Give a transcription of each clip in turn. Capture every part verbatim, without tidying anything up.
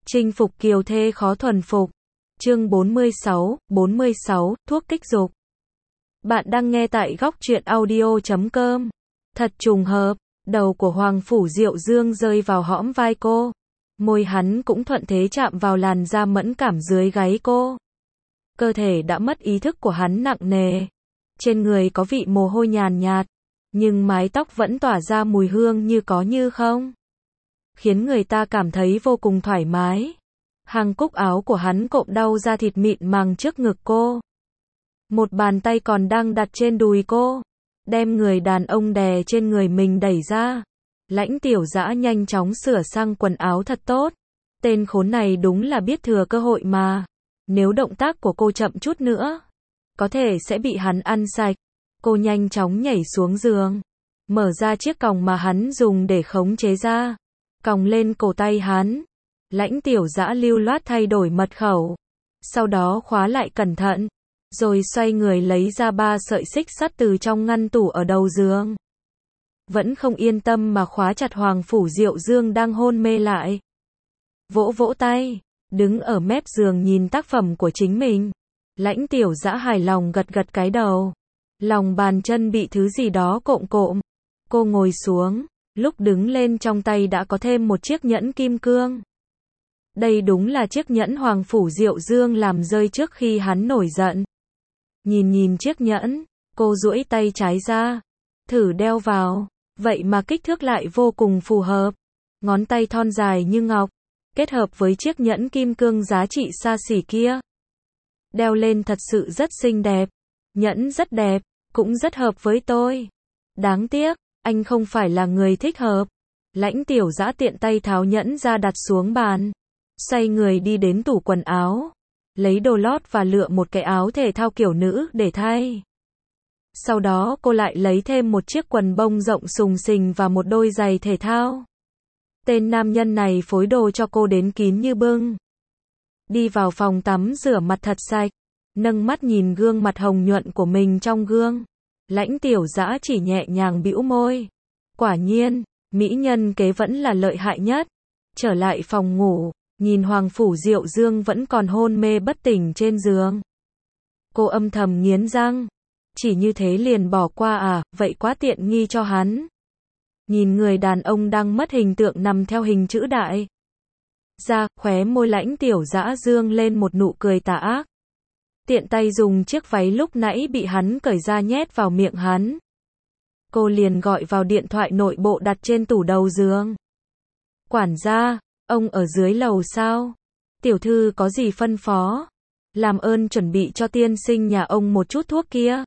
Chinh phục kiều thê khó thuần phục. Chương bốn mươi sáu, bốn mươi sáu, thuốc kích dục. Bạn đang nghe tại góc truyện audio chấm com. Thật trùng hợp, đầu của Hoàng Phủ Diệu Dương rơi vào hõm vai cô. Môi hắn cũng thuận thế chạm vào làn da mẫn cảm dưới gáy cô. Cơ thể đã mất ý thức của hắn nặng nề. Trên người có vị mồ hôi nhàn nhạt, nhưng mái tóc vẫn tỏa ra mùi hương như có như không. Khiến người ta cảm thấy vô cùng thoải mái. Hàng cúc áo của hắn cộm đau da thịt mịn màng trước ngực cô. Một bàn tay còn đang đặt trên đùi cô, đem người đàn ông đè trên người mình đẩy ra. Lãnh Tiểu Dã nhanh chóng sửa sang quần áo thật tốt. Tên khốn này đúng là biết thừa cơ hội mà. Nếu động tác của cô chậm chút nữa, có thể sẽ bị hắn ăn sạch. Cô nhanh chóng nhảy xuống giường, mở ra chiếc còng mà hắn dùng để khống chế ra, còng lên cổ tay hắn. Lãnh Tiểu Dã lưu loát thay đổi mật khẩu, sau đó khóa lại cẩn thận, rồi xoay người lấy ra ba sợi xích sắt từ trong ngăn tủ ở đầu giường. Vẫn không yên tâm mà khóa chặt Hoàng Phủ Diệu Dương đang hôn mê lại. Vỗ vỗ tay, đứng ở mép giường nhìn tác phẩm của chính mình. Lãnh Tiểu Dã hài lòng gật gật cái đầu. Lòng bàn chân bị thứ gì đó cộm cộm. Cô ngồi xuống, lúc đứng lên trong tay đã có thêm một chiếc nhẫn kim cương. Đây đúng là chiếc nhẫn Hoàng Phủ Diệu Dương làm rơi trước khi hắn nổi giận. Nhìn nhìn chiếc nhẫn, cô duỗi tay trái ra, thử đeo vào, vậy mà kích thước lại vô cùng phù hợp. Ngón tay thon dài như ngọc, kết hợp với chiếc nhẫn kim cương giá trị xa xỉ kia. Đeo lên thật sự rất xinh đẹp. Nhẫn rất đẹp, cũng rất hợp với tôi. Đáng tiếc, anh không phải là người thích hợp. Lãnh Tiểu Dã tiện tay tháo nhẫn ra đặt xuống bàn. Xoay người đi đến tủ quần áo, lấy đồ lót và lựa một cái áo thể thao kiểu nữ để thay. Sau đó cô lại lấy thêm một chiếc quần bông rộng xùng xình và một đôi giày thể thao. Tên nam nhân này phối đồ cho cô đến kín như bưng. Đi vào phòng tắm rửa mặt thật sạch, nâng mắt nhìn gương mặt hồng nhuận của mình trong gương. Lãnh Tiểu Dã chỉ nhẹ nhàng bĩu môi. Quả nhiên, mỹ nhân kế vẫn là lợi hại nhất. Trở lại phòng ngủ, nhìn Hoàng Phủ Diệu Dương vẫn còn hôn mê bất tỉnh trên giường. Cô âm thầm nghiến răng. Chỉ như thế liền bỏ qua à, vậy quá tiện nghi cho hắn. Nhìn người đàn ông đang mất hình tượng nằm theo hình chữ đại. Ra, khóe môi Lãnh Tiểu Dã dương lên một nụ cười tà ác. Tiện tay dùng chiếc váy lúc nãy bị hắn cởi ra nhét vào miệng hắn. Cô liền gọi vào điện thoại nội bộ đặt trên tủ đầu giường. Quản gia, ông ở dưới lầu sao? Tiểu thư có gì phân phó? Làm ơn chuẩn bị cho tiên sinh nhà ông một chút thuốc kia.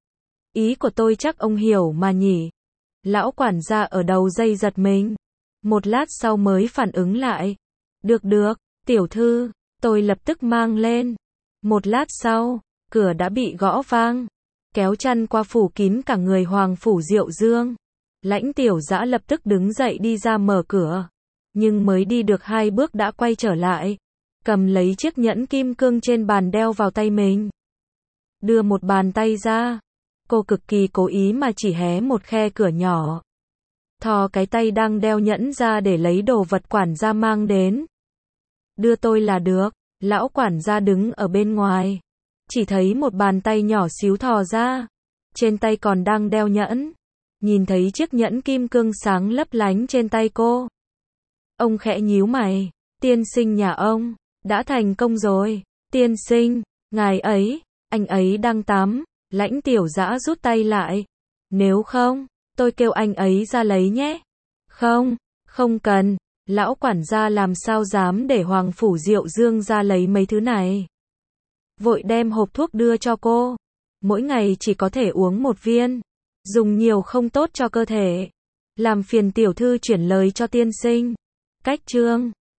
Ý của tôi chắc ông hiểu mà nhỉ. Lão quản gia ở đầu dây giật mình. Một lát sau mới phản ứng lại. Được được, tiểu thư, tôi lập tức mang lên. Một lát sau, cửa đã bị gõ vang. Kéo chăn qua phủ kín cả người Hoàng Phủ Diệu Dương. Lãnh Tiểu Dã lập tức đứng dậy đi ra mở cửa. Nhưng mới đi được hai bước đã quay trở lại. Cầm lấy chiếc nhẫn kim cương trên bàn đeo vào tay mình. Đưa một bàn tay ra. Cô cực kỳ cố ý mà chỉ hé một khe cửa nhỏ. Thò cái tay đang đeo nhẫn ra để lấy đồ vật quản gia mang đến. Đưa tôi là được. Lão quản gia đứng ở bên ngoài. Chỉ thấy một bàn tay nhỏ xíu thò ra. Trên tay còn đang đeo nhẫn. Nhìn thấy chiếc nhẫn kim cương sáng lấp lánh trên tay cô. Ông khẽ nhíu mày. Tiên sinh nhà ông, đã thành công rồi. Tiên sinh, ngài ấy, anh ấy đang tắm. Lãnh Tiểu Dã rút tay lại. Nếu không, tôi kêu anh ấy ra lấy nhé. Không, không cần. Lão quản gia làm sao dám để Hoàng Phủ Diệu Dương ra lấy mấy thứ này. Vội đem hộp thuốc đưa cho cô. Mỗi ngày chỉ có thể uống một viên. Dùng nhiều không tốt cho cơ thể. Làm phiền tiểu thư chuyển lời cho tiên sinh. Cách chương